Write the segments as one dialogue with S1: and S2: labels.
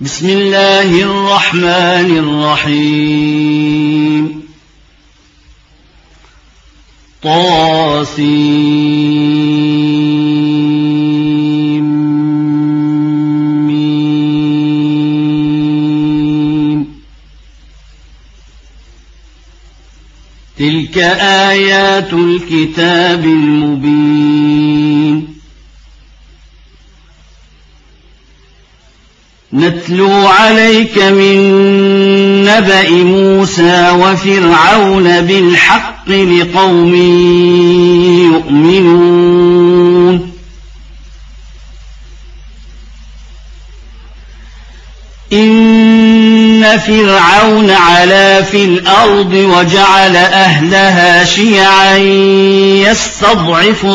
S1: بسم الله الرحمن الرحيم طاسيم تلك آيات الكتاب المبين نتلو عليك من نبأ موسى وفرعون بالحق لقوم يؤمنون إن فرعون علا في الأرض وجعل أهلها شيعا يستضعف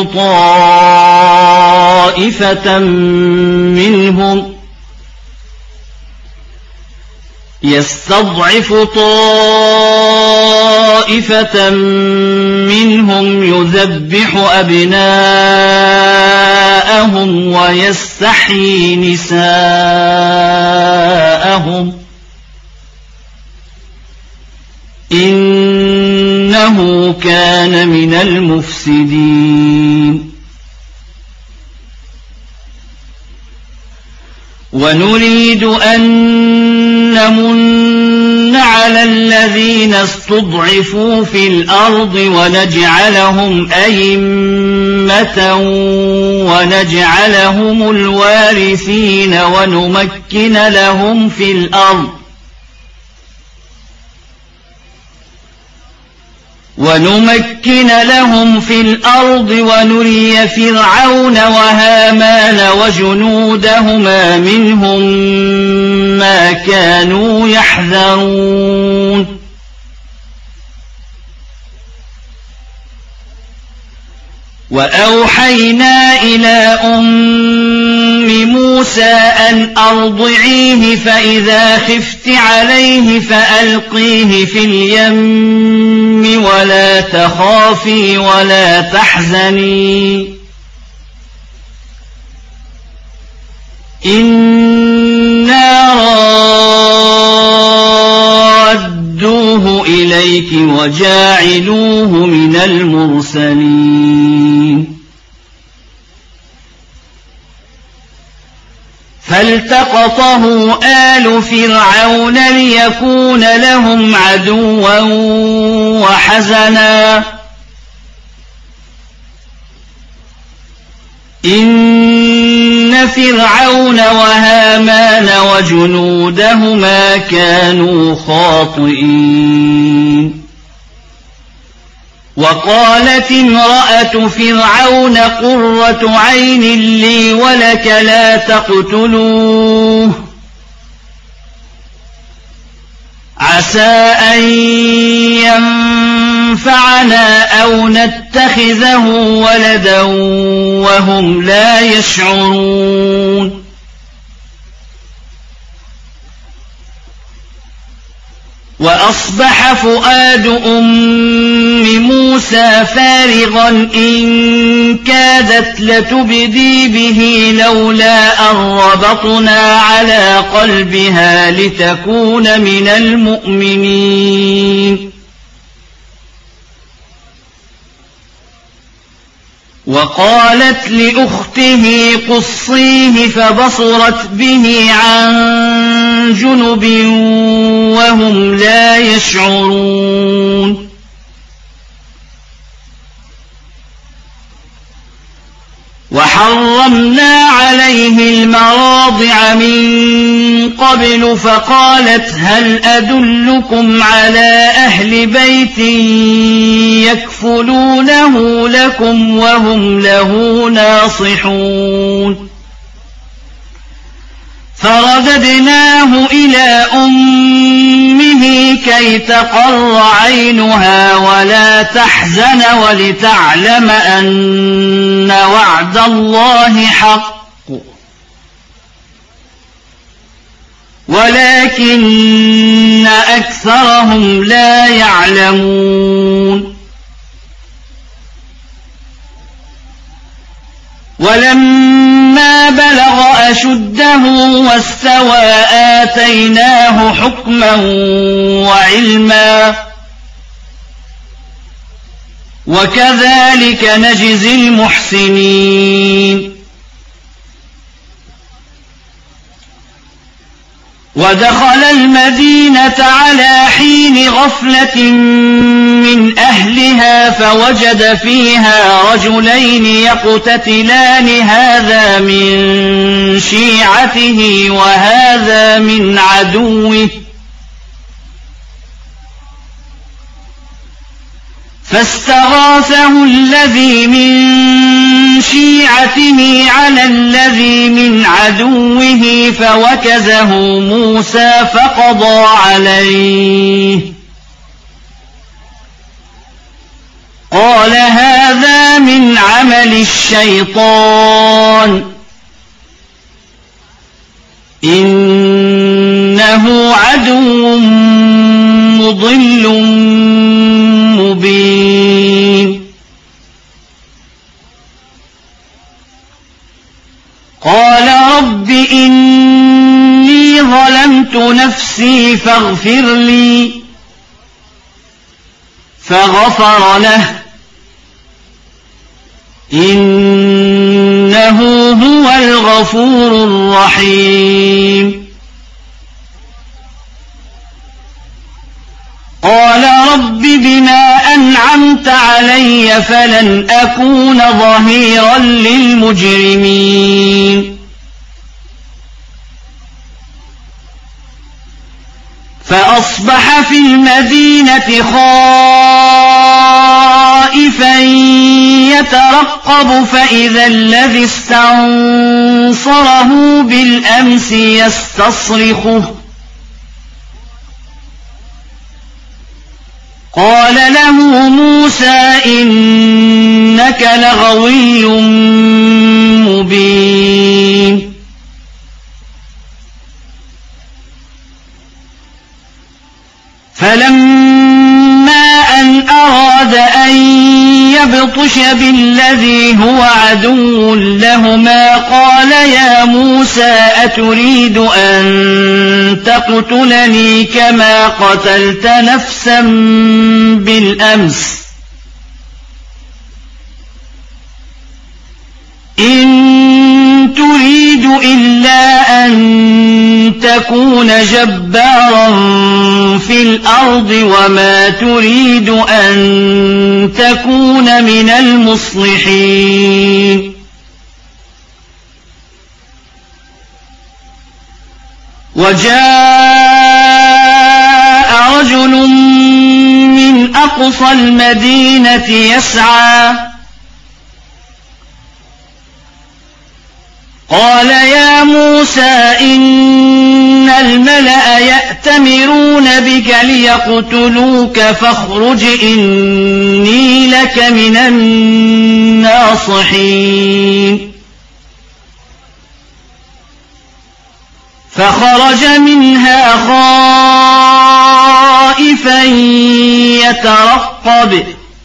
S1: طائفة منهم يذبح أبناءهم ويستحيي نساءهم إنه كان من المفسدين ونريد أن نمن على الذين استضعفوا في الأرض ونجعلهم أئمة ونجعلهم الوارثين ونمكن لهم في الأرض ونري فرعون وهامان وجنودهما منهم ما كانوا يحذرون وأوحينا إلى أم موسى أن أرضعيه فإذا خفت عليه فألقيه في اليم ولا تخافي ولا تحزني إنا رادوه إليك وجاعلوه من المرسلين فالتقطه آل فرعون ليكون لهم عدوا وحزنا إن فرعون وهامان وجنودهما كانوا خاطئين وقالت امرأة فرعون قرة عين لي ولك لا تقتلوه عسى أن ينفعنا أو نتخذه ولدا وهم لا يشعرون وأصبح فؤاد أم موسى فارغا إن كادت لتبدي به لولا أن ربطنا على قلبها لتكون من المؤمنين وقالت لأخته قصيه فبصرت به عن جنب وهم لا يشعرون وحرمنا عليه المراضع من قبل فقالت هل أدلكم على أهل بيت يكفلونه لكم وهم له ناصحون فرددناه إلى أمه كي تقر عينها ولا تحزن ولتعلم أن وعد الله حق ولكن أكثرهم لا يعلمون ولما بلغ أشده واستوى آتيناه حكما وعلما وكذلك نجزي المحسنين ودخل المدينة على حين غفلة من أهلها فوجد فيها رجلين يقتتلان هذا من شيعته وهذا من عدوه فاستغاثه الذي من شيعته على الذي من عدوه فوكزه موسى فقضى عليه قال هذا من عمل الشيطان إنه عدو مضل مبين قال رب إني ظلمت نفسي فاغفر لي فغفر له إنه هو الغفور الرحيم قال رب بما أنعمت علي فلن أكون ظهيرا للمجرمين فأصبح في المدينة خائفا يترقب فإذا الذي استنصره بالأمس يستصرخه قال له موسى إنك لغوي مبين فلما أن أراد أن يبطش بالذي هو عدو لهما قال يا موسى أتريد أن تقتلني كما قتلت نفسا بالأمس إن تريد إلا أن تكون جبارا في الأرض وما تريد أن تكون من المصلحين وجاء رجل من أقصى المدينة يسعى قال يا موسى إن الملأ يأتمرون بك ليقتلوك فاخرج إني لك من الناصحين فخرج منها خائفا يترقب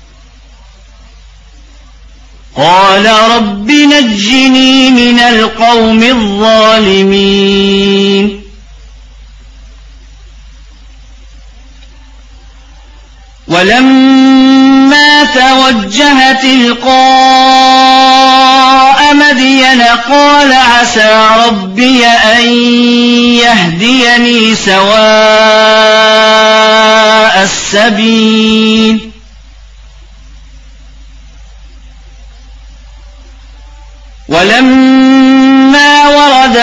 S1: قال رب نجني من القوم الظالمين ولما توجه تلقاء مدين قال عسى ربي أن يهديني سواء السبيل ولما ورد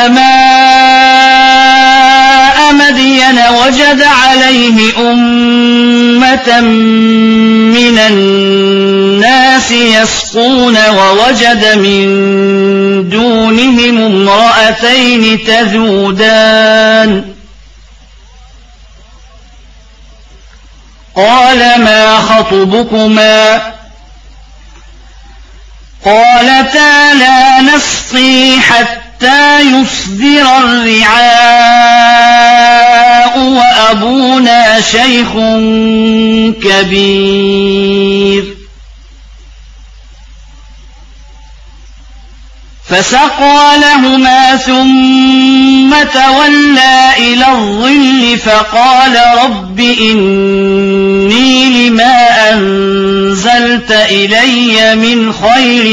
S1: ماء مدين وجد عليه أمة من الناس يسقون ووجد من دونهم امرأتين تذودان قال ما خطبكما قالتا لا نسقي حتى يصدر الرعاء وأبونا شيخ كبير فسقى لهما ثم تولى إلى الظل فقال رب إني لما أنزلت إلي من خير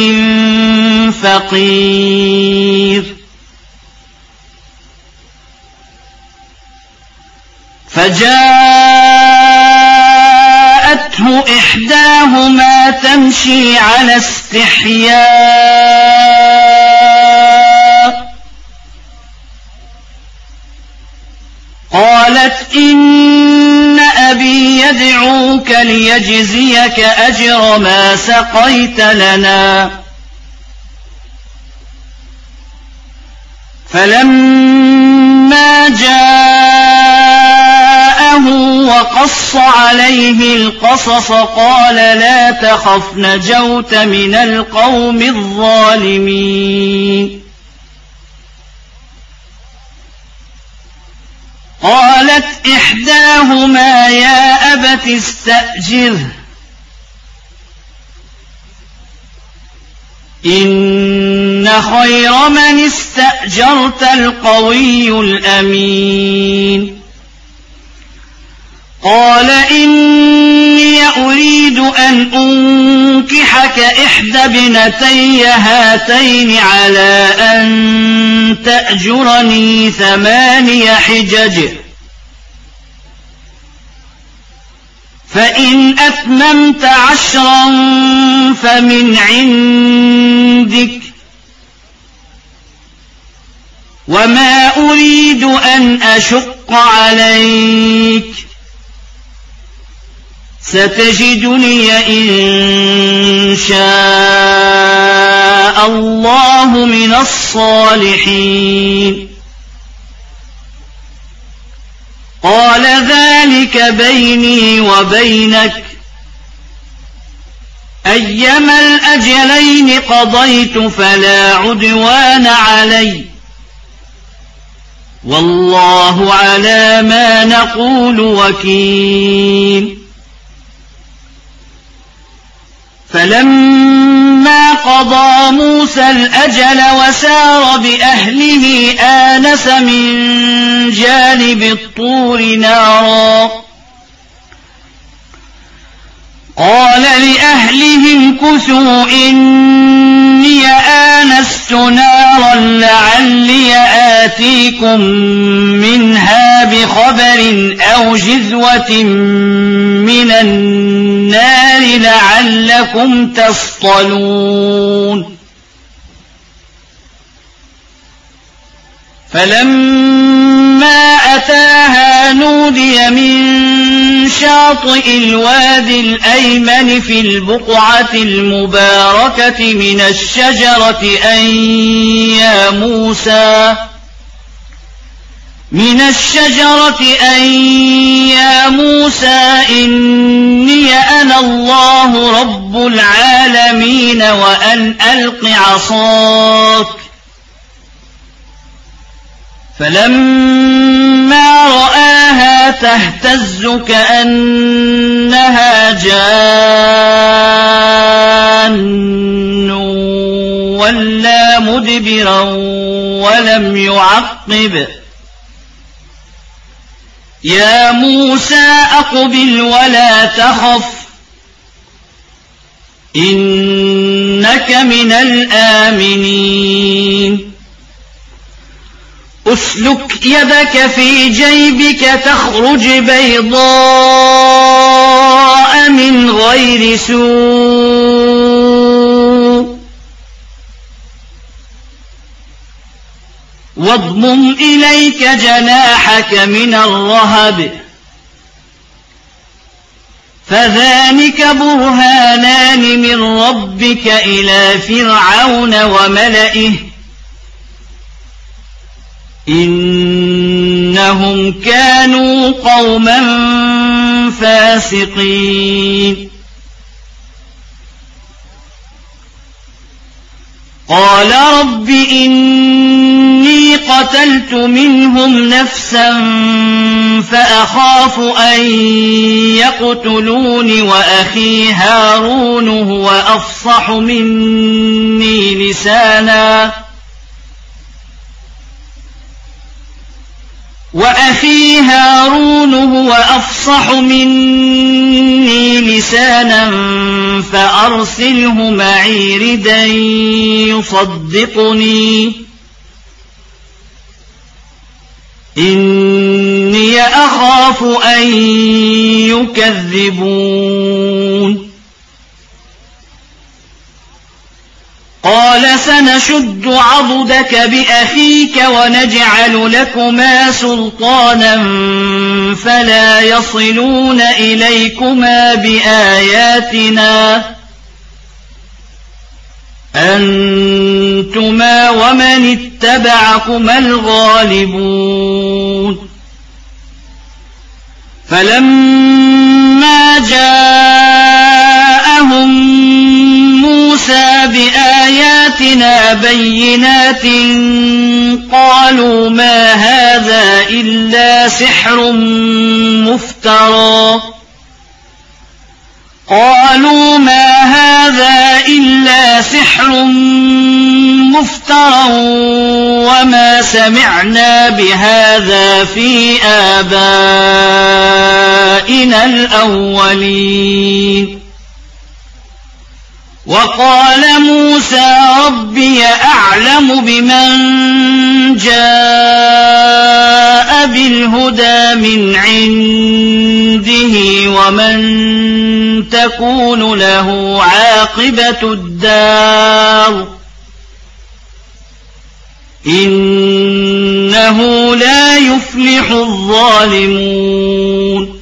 S1: فقير فجاءته إحداهما تمشي على استحياء قالت إن أبي يدعوك ليجزيك أجر ما سقيت لنا فلما جاءه وقص عليه القصص قال لا تخف نجوت من القوم الظالمين قالت إحداهما يا أبت استأجره إن خير من استأجرت القوي الأمين قال إني أريد أن أنكحك إحدى ابنتي هاتين على أن تأجرني 8 حجج فإن أتممت 10 فمن عندك وما أريد أن أشق عليك ستجدني إن شاء الله من الصالحين قال ذلك بيني وبينك أيما الأجلين قضيت فلا عدوان علي والله على ما نقول وكيل فلما قضى موسى الأجل وسار بأهله آنس من جانب الطور نارا قال لأهلهم كثوا إني آنست نارا لعلي آتيكم منها بخبر أو جذوة من النار لعلكم تصطلون فلما أتاها نودي من شاطئ الوادي الأيمن في البقعة المباركة من الشجرة أن يا موسى إني أنا الله رب العالمين وأن ألق عصاك فلما رآها تهتز كأنها جان ولا مدبرا ولم يعقب يا موسى أقبل ولا تخف إنك من الآمنين أسلك يدك في جيبك تخرج بيضاء من غير سوء واضمم إليك جناحك من الرهب فذلك برهانان من ربك إلى فرعون وملئه إنهم كانوا قوما فاسقين قال رب إني قتلت منهم نفسا فأخاف أن يقتلون وأخي هارون هو أفصح مني لسانا وأخي هارون هو أفصح مني لسانا فأرسله معي ردا يصدقني إني أخاف أن يكذبون قال سنشد عضدك بأخيك ونجعل لكما سلطانا فلا يصلون إليكما بآياتنا أنتما ومن اتبعكما الغالبون فلما جاءهم موسى بآياتنا بينات قالوا ما هذا إلا سحر مفترى وما سمعنا بهذا في آبائنا الأولين وقال موسى ربي أعلم بمن جاء بالهدى من عنده ومن تكون له عاقبة الدار إنه لا يفلح الظالمون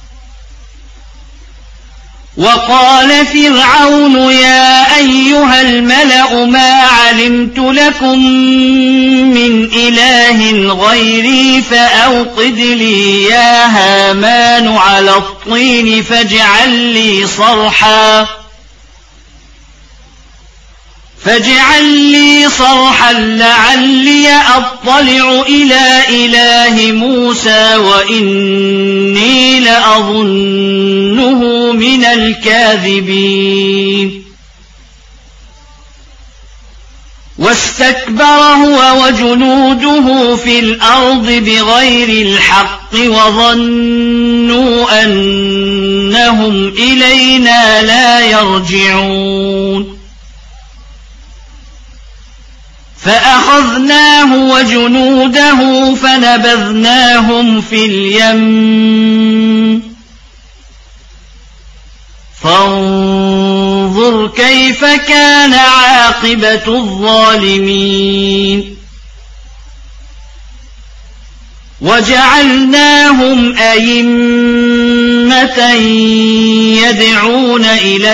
S1: وقال فرعون يا أيها الملأ ما علمت لكم من إله غيري فأوقد لي يا هامان على الطين فاجعل لي صرحا لعلي أطلع إلى إله موسى وإني لأظنه من الكاذبين واستكبر هو وجنوده في الأرض بغير الحق وظنوا أنهم إلينا لا يرجعون فأخذناه وجنوده فنبذناهم في اليم فانظر كيف كان عاقبة الظالمين وجعلناهم أئمة يدعون إلى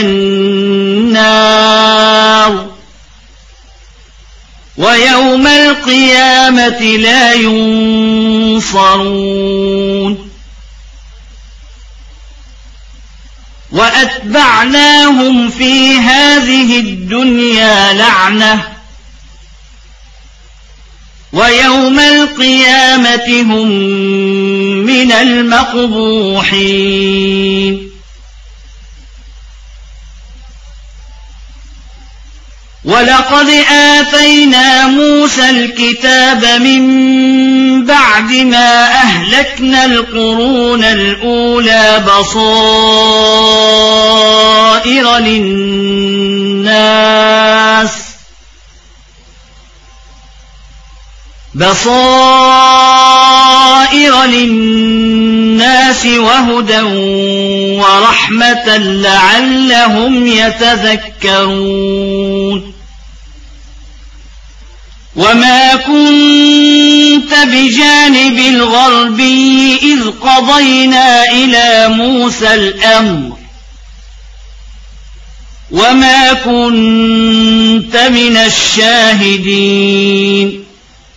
S1: النار ويوم القيامة لا ينصرون وأتبعناهم في هذه الدنيا لعنة ويوم القيامة هم من المقبوحين ولقد آتينا موسى الكتاب من بعد ما أهلكنا القرون الأولى بصائر للناس وهدى ورحمة لعلهم يتذكرون وما كنت بجانب الغربي إذ قضينا إلى موسى الأمر وما كنت من الشاهدين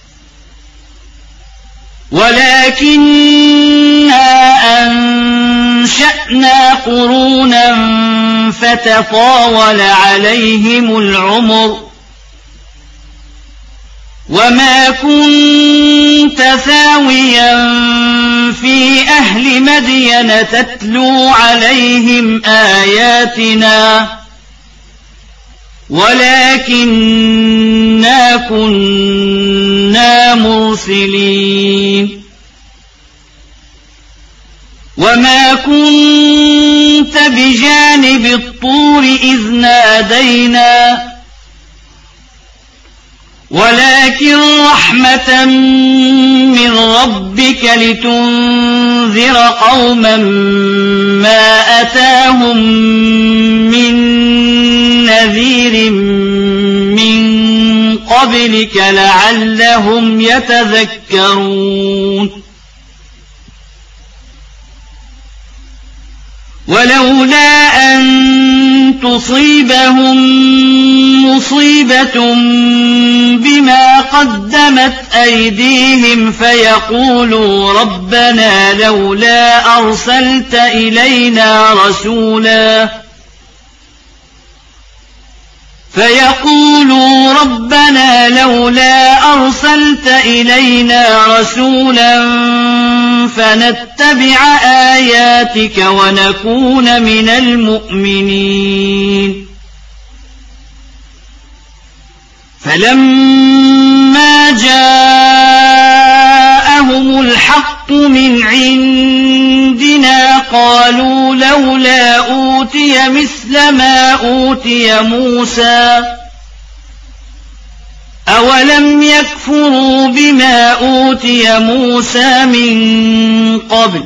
S1: ولكننا أنشأنا قرونا فتطاول عليهم العمر وما كنت ثاويا في أهل مدين تتلو عليهم آياتنا ولكننا كنا مرسلين وما كنت بجانب الطور إذ نادينا ولكن رحمة من ربك لتنذر قوما ما أتاهم من نذير من قبلك لعلهم يتذكرون ولولا أن تصيبهم مصيبة بما قدمت أيديهم فيقولوا ربنا لولا أرسلت إلينا رسولا فنتبع آياتك ونكون من المؤمنين فلما جاءهم الحق من عندنا قالوا لولا أوتي مثل ما أوتي موسى أولم يكفروا بما أوتي موسى من قبل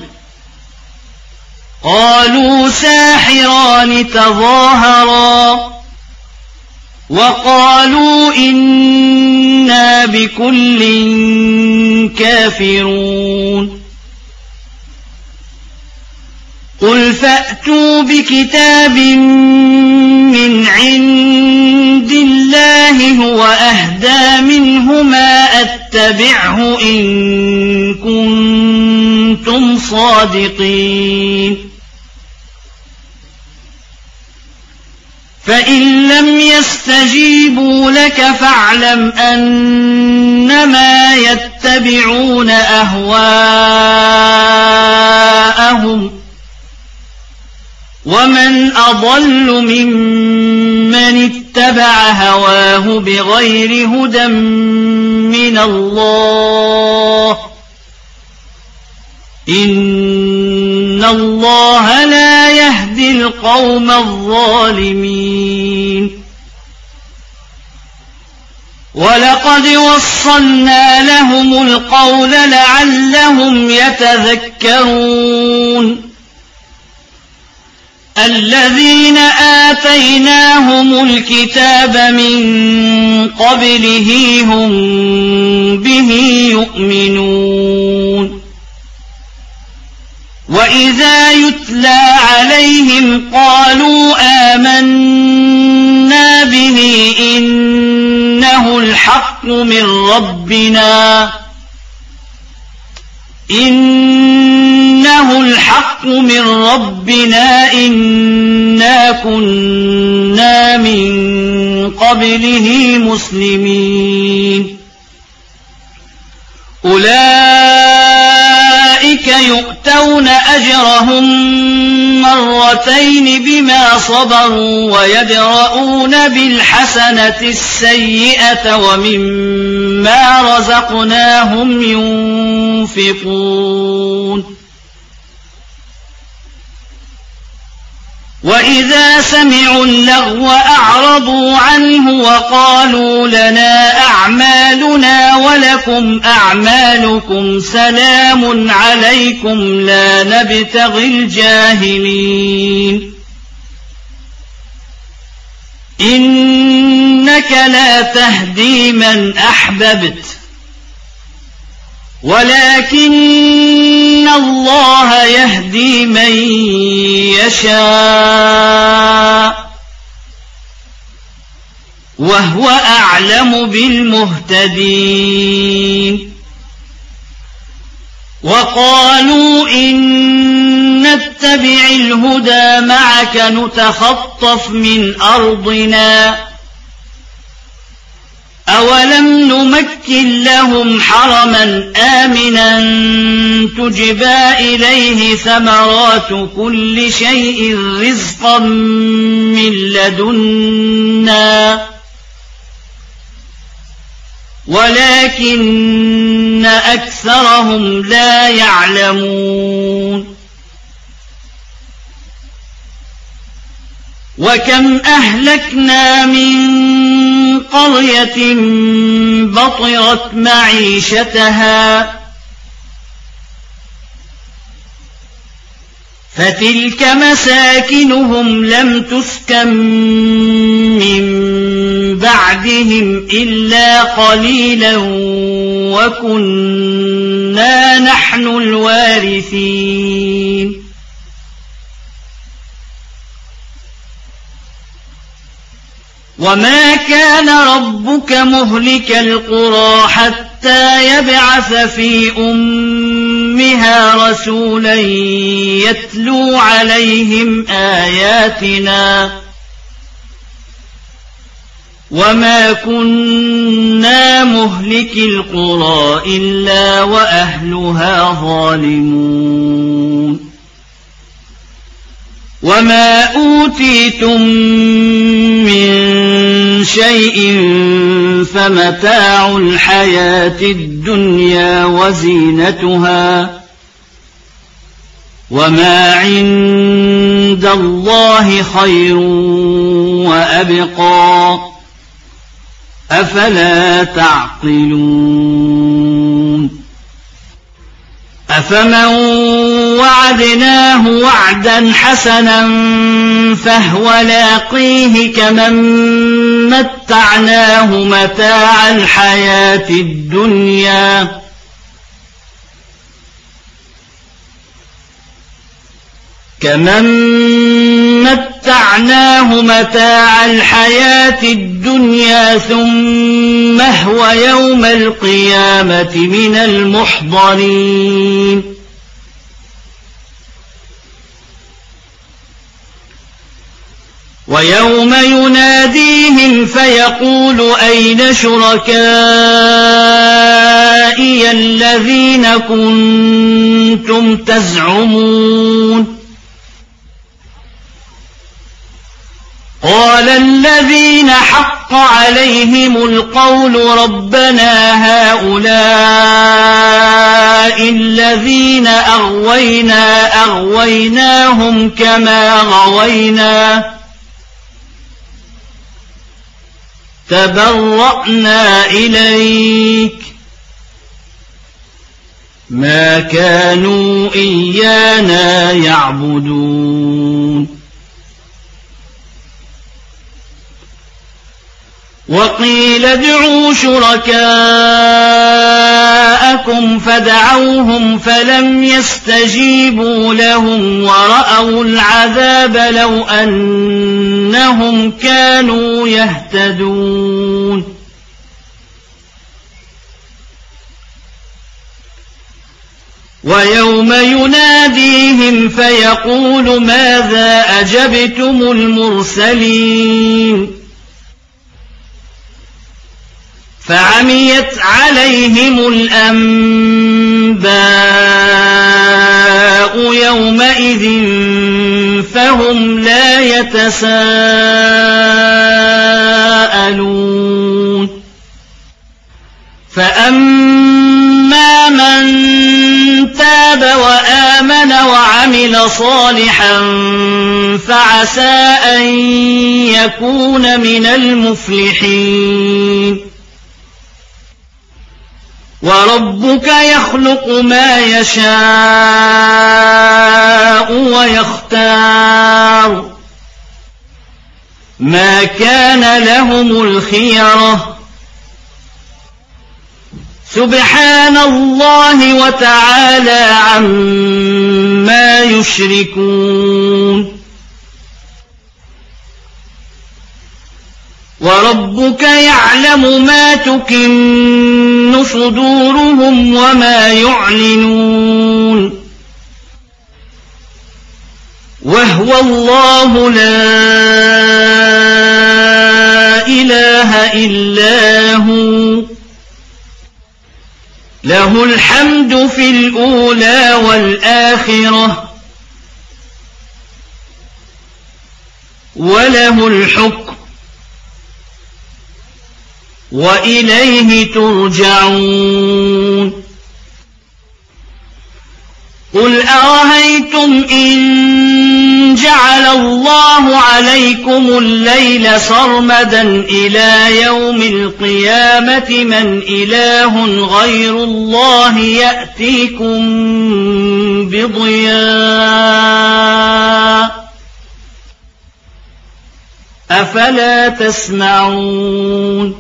S1: قالوا ساحران تظاهرا وقالوا إنا بكل كافرون قل فأتوا بكتاب من عند الله هو أهدى منهما أتبعه إن كنتم صادقين فإن لم يستجيبوا لك فاعلم أنما يتبعون أهواءهم ومن أضل ممن اتبع هواه بغير هدى من الله إن الله لا يهدي القوم الظالمين ولقد وصلنا لهم القول لعلهم يتذكرون الذين آتيناهم الكتاب من قبله هم به يؤمنون وإذا يتلى عليهم قالوا آمنا به إنه الحق من ربنا إنا كنا من قبله مسلمين أولئك يؤتون أجرهم مرتين بما صبروا ويدرؤون بالحسنة السيئة ومما رزقناهم ينفقون وإذا سمعوا اللغو أعرضوا عنه وقالوا لنا أعمالنا ولكم أعمالكم سلام عليكم لا نبتغي الجاهلين إنك لا تهدي من أحببت ولكن الله يهدي من يشاء وهو أعلم بالمهتدين وقالوا إن نتبع الهدى معك نتخطف من أرضنا أولم نمكن لهم حرما آمنا تجبى إليه ثمرات كل شيء رزقا من لدنا ولكن أكثرهم لا يعلمون وكم أهلكنا من قرية بطرت معيشتها فتلك مساكنهم لم تسكن من بعدهم إلا قليلا وكنا نحن الوارثين وما كان ربك مهلك القرى حتى يبعث في أمها رسولا يتلو عليهم آياتنا وما كنا مهلك القرى إلا وأهلها ظالمون وما أوتيتم من شيء فمتاع الحياة الدنيا وزينتها وما عند الله خير وأبقى أفلا تعقلون أفمن وعدناه وعدا حسنا فهو لاقيه كمن متعناه متاع الحياة الدنيا ثم هو يوم القيامة من المحضرين ويوم يناديهم فيقول أين شركائي الذين كنتم تزعمون قال الذين حق عليهم القول ربنا هؤلاء الذين أغويناهم كما غوينا تبرأنا إليك ما كانوا إيانا يعبدون وقيل ادعوا شركاءكم فدعوهم فلم يستجيبوا لهم ورأوا العذاب لو أنهم كانوا يهتدون ويوم يناديهم فيقول ماذا أجبتم المرسلين فعميت عليهم الأنباء يومئذ فهم لا يتساءلون فأما من تاب وآمن وعمل صالحا فعسى أن يكون من المفلحين وربك يخلق ما يشاء ويختار ما كان لهم الخيرة سبحان الله وتعالى عما يشركون وربك يعلم ما تكن صدورهم وما يعلنون وهو الله لا إله إلا هو له الحمد في الأولى والآخرة وله الحكم وإليه ترجعون قل أرأيتم إن جعل الله عليكم الليل سرمدا إلى يوم القيامة من إله غير الله يأتيكم بضياء أفلا تسمعون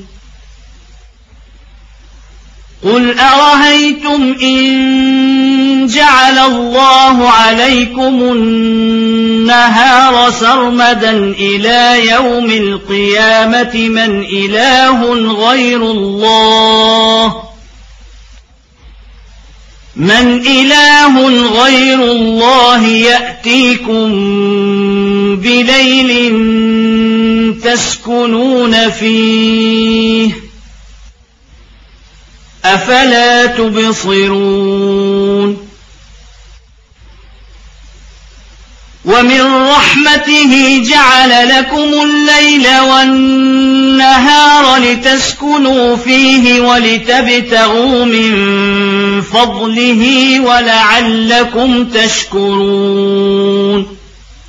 S1: قل أرهيتم إن جعل الله عليكم النهار سرمدا إلى يوم القيامة من إله غير الله يأتيكم بليل تسكنون فيه أفلا تبصرون ومن رحمته جعل لكم الليل والنهار لتسكنوا فيه ولتبتغوا من فضله ولعلكم تشكرون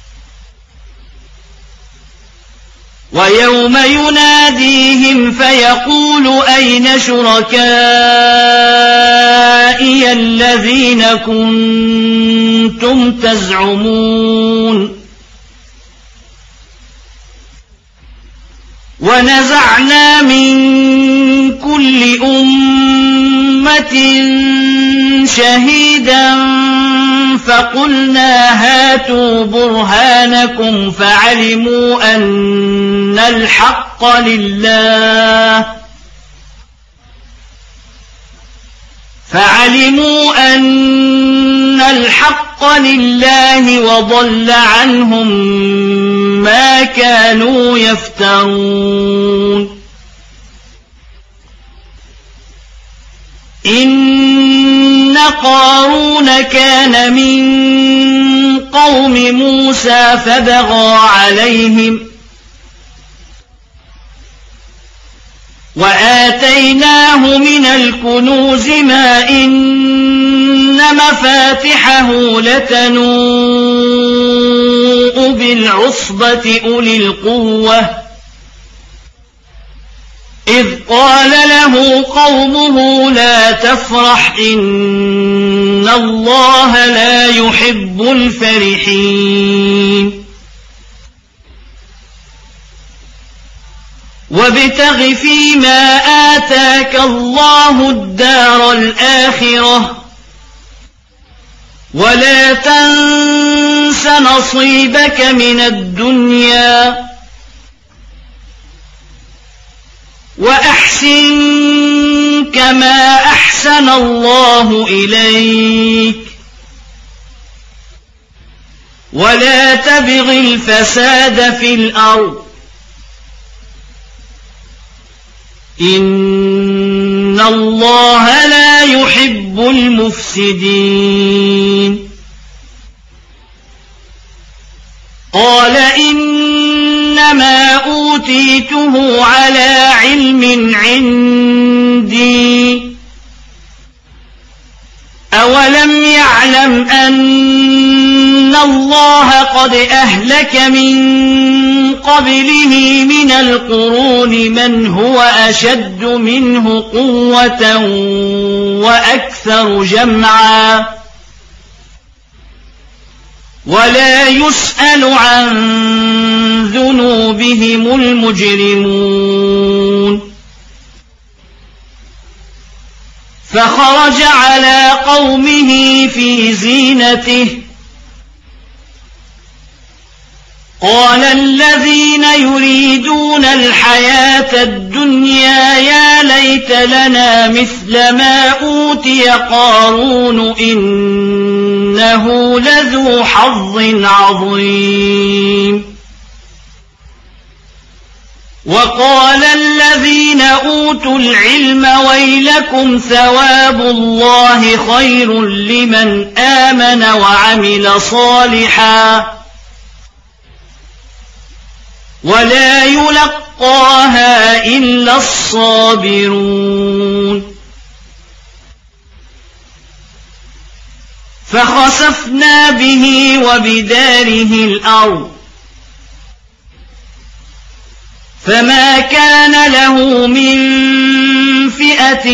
S1: ويوم يناديهم فيقول أين شركائي الذين كنتم تزعمون ونزعنا من كل أمة شهيدا فقلنا هاتوا برهانكم فعلموا أن الحق لله وضل عنهم ما كانوا يفترون إن قارون كان من قوم موسى فبغى عليهم وآتيناه من الكنوز ما إن مفاتحه لتنوء بالعصبة أولي القوة إذ قال له قومه لا تفرح إن الله لا يحب الفرحين وابتغ فيما آتاك الله الدار الآخرة ولا تنس نصيبك من الدنيا وأحسن كما أحسن الله إليك ولا تبغ الفساد في الأرض إن الله لا يحب المفسدين قال إنما أوتيته على علم عندي أولم يعلم أن الله قد أهلك من قبله من القرون من هو أشد منه قوة وأكثر جمعا ولا يسأل عن ذنوبهم المجرمون فخرج على قومه في زينته قال الذين يريدون الحياة الدنيا يا ليت لنا مثل ما أوتي قارون إنه لذو حظ عظيم وقال الذين أوتوا العلم ويلكم ثواب الله خير لمن آمن وعمل صالحا ولا يلقاها إلا الصابرون فخسفنا به وبداره الأرض فما كان له من فئة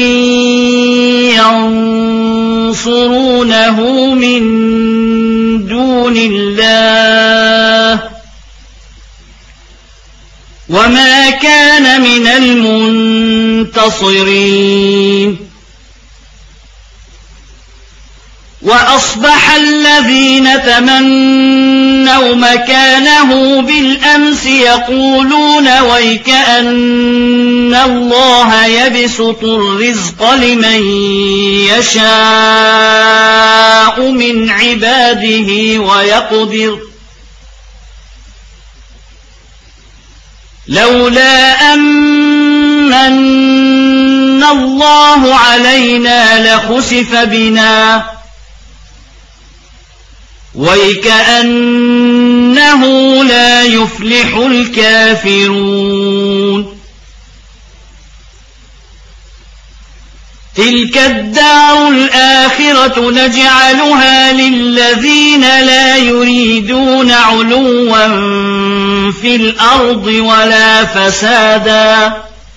S1: ينصرونه من دون الله وما كان من المنتصرين. وأصبح الذين تمنوا مكانه بالأمس يقولون ويكأن الله يبسط الرزق لمن يشاء من عباده ويقدر لولا أمن الله علينا لخسف بنا ويكأنه لا يفلح الكافرون. تلك الدار الآخرة نجعلها للذين لا يريدون علوا في الأرض ولا فسادا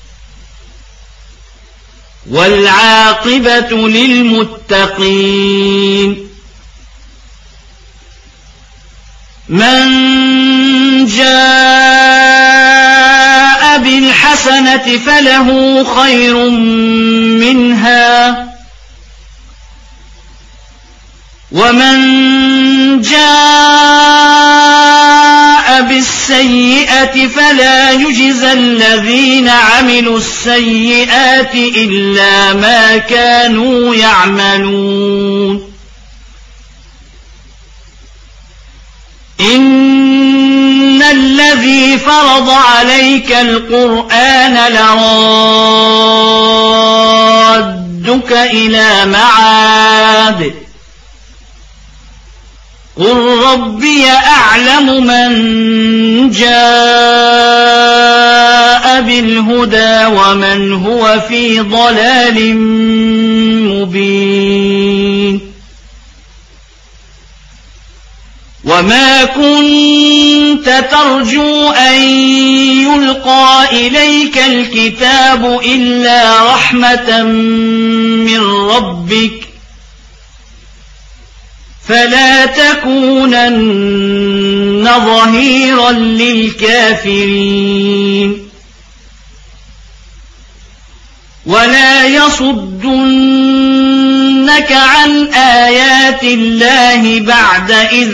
S1: والعاقبة للمتقين. من جاء بالحسنة فله خير منها ومن جاء بالسيئة فلا يجزى الذين عملوا السيئات إلا ما كانوا يعملون. إن الذي فرض عليك القرآن لرادك إلى معاد قل ربي أعلم من جاء بالهدى ومن هو في ضلال مبين. وما كنت ترجو أن يلقى إليك الكتاب إلا رحمة من ربك فلا تكونن ظهيرا للكافرين. ولا يصدنك عن آيات الله بعد إذ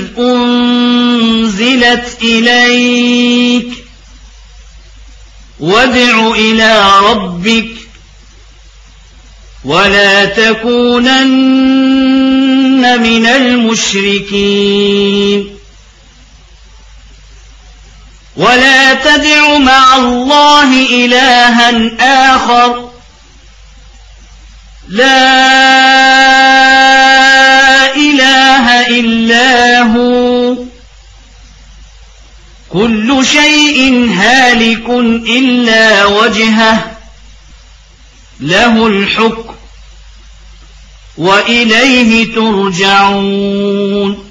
S1: أنزلت إليك وادع إلى ربك ولا تكونن من المشركين. ولا تدع مع الله إلها آخر لا إله إلا هو كل شيء هالك إلا وجهه له الحكم وإليه ترجعون.